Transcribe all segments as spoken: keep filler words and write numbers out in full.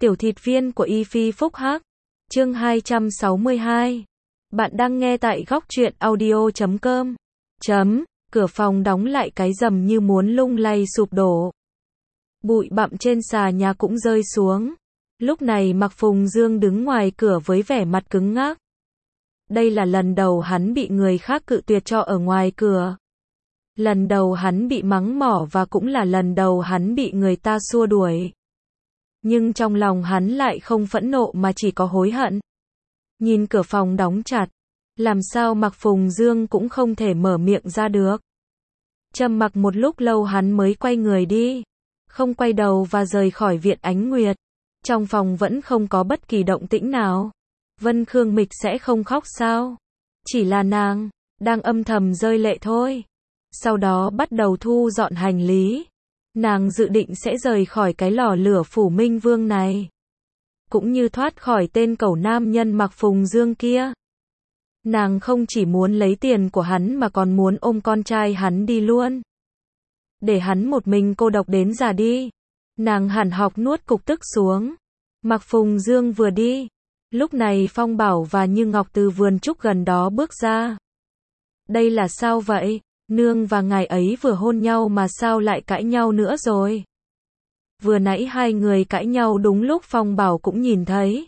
Tiểu thịt viên của Y Phi Phúc Hắc. Chương hai trăm sáu mươi hai. Bạn đang nghe tại góc truyện audio chấm com. Chấm, cửa phòng đóng lại cái rầm như muốn lung lay sụp đổ. Bụi bặm trên xà nhà cũng rơi xuống. Lúc này Mạc Phùng Dương đứng ngoài cửa với vẻ mặt cứng ngắc. Đây là lần đầu hắn bị người khác cự tuyệt cho ở ngoài cửa. Lần đầu hắn bị mắng mỏ và cũng là lần đầu hắn bị người ta xua đuổi. Nhưng trong lòng hắn lại không phẫn nộ mà chỉ có hối hận. Nhìn cửa phòng đóng chặt, làm sao Mạc Phùng Dương cũng không thể mở miệng ra được. Trầm mặc một lúc lâu hắn mới quay người đi, không quay đầu và rời khỏi viện Ánh Nguyệt. Trong phòng vẫn không có bất kỳ động tĩnh nào. Vân Khương Mịch sẽ không khóc sao? Chỉ là nàng đang âm thầm rơi lệ thôi. Sau đó bắt đầu thu dọn hành lý. Nàng dự định sẽ rời khỏi cái lò lửa Phủ Minh Vương này, cũng như thoát khỏi tên cẩu nam nhân Mạc Phùng Dương kia. Nàng không chỉ muốn lấy tiền của hắn mà còn muốn ôm con trai hắn đi luôn. Để hắn một mình cô độc đến già đi. Nàng hẳn học nuốt cục tức xuống. Mạc Phùng Dương vừa đi, lúc này Phong Bảo và Như Ngọc từ vườn trúc gần đó bước ra. Đây là sao vậy? Nương và ngài ấy vừa hôn nhau mà sao lại cãi nhau nữa rồi? Vừa nãy hai người cãi nhau đúng lúc Phong Bảo cũng nhìn thấy.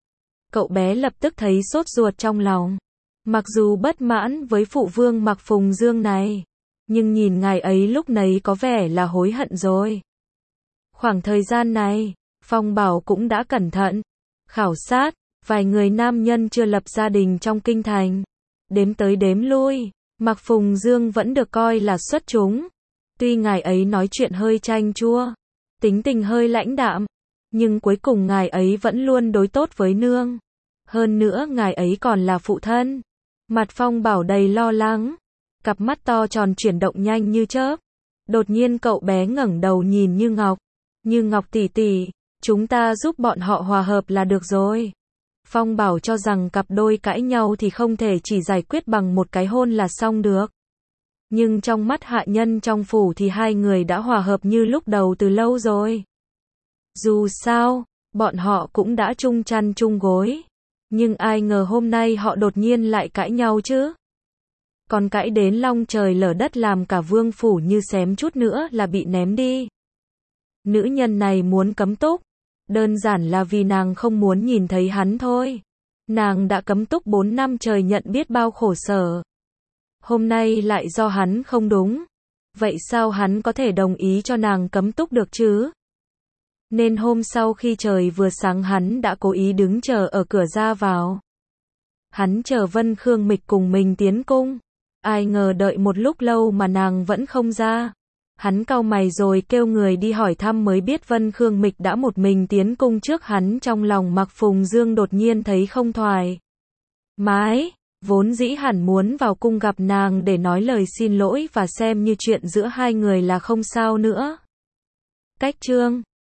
Cậu bé lập tức thấy sốt ruột trong lòng. Mặc dù bất mãn với phụ vương Mạc Phùng Dương này, nhưng nhìn ngài ấy lúc này có vẻ là hối hận rồi. Khoảng thời gian này, Phong Bảo cũng đã cẩn thận khảo sát vài người nam nhân chưa lập gia đình trong kinh thành. Đếm tới đếm lui, Mạc Phùng Dương vẫn được coi là xuất chúng. Tuy ngài ấy nói chuyện hơi chanh chua, tính tình hơi lãnh đạm, nhưng cuối cùng ngài ấy vẫn luôn đối tốt với nương. Hơn nữa ngài ấy còn là phụ thân. Mặt Phong Bảo đầy lo lắng, cặp mắt to tròn chuyển động nhanh như chớp. Đột nhiên cậu bé ngẩng đầu nhìn Như Ngọc. Như Ngọc tỷ tỷ, chúng ta giúp bọn họ hòa hợp là được rồi. Phong Bảo cho rằng cặp đôi cãi nhau thì không thể chỉ giải quyết bằng một cái hôn là xong được. Nhưng trong mắt hạ nhân trong phủ thì hai người đã hòa hợp như lúc đầu từ lâu rồi. Dù sao, bọn họ cũng đã chung chăn chung gối. Nhưng ai ngờ hôm nay họ đột nhiên lại cãi nhau chứ. Còn cãi đến long trời lở đất làm cả vương phủ như xém chút nữa là bị ném đi. Nữ nhân này muốn cấm túc. Đơn giản là vì nàng không muốn nhìn thấy hắn thôi. Nàng đã cấm túc bốn năm trời nhận biết bao khổ sở. Hôm nay lại do hắn không đúng. Vậy sao hắn có thể đồng ý cho nàng cấm túc được chứ? Nên hôm sau khi trời vừa sáng hắn đã cố ý đứng chờ ở cửa ra vào. Hắn chờ Vân Khương Mịch cùng mình tiến cung. Ai ngờ đợi một lúc lâu mà nàng vẫn không ra. Hắn cau mày rồi kêu người đi hỏi thăm mới biết Vân Khương Mịch đã một mình tiến cung trước hắn. Trong lòng Mạc Phùng Dương đột nhiên thấy không thoải mái, vốn dĩ hẳn muốn vào cung gặp nàng để nói lời xin lỗi và xem như chuyện giữa hai người là không sao nữa. Cách chương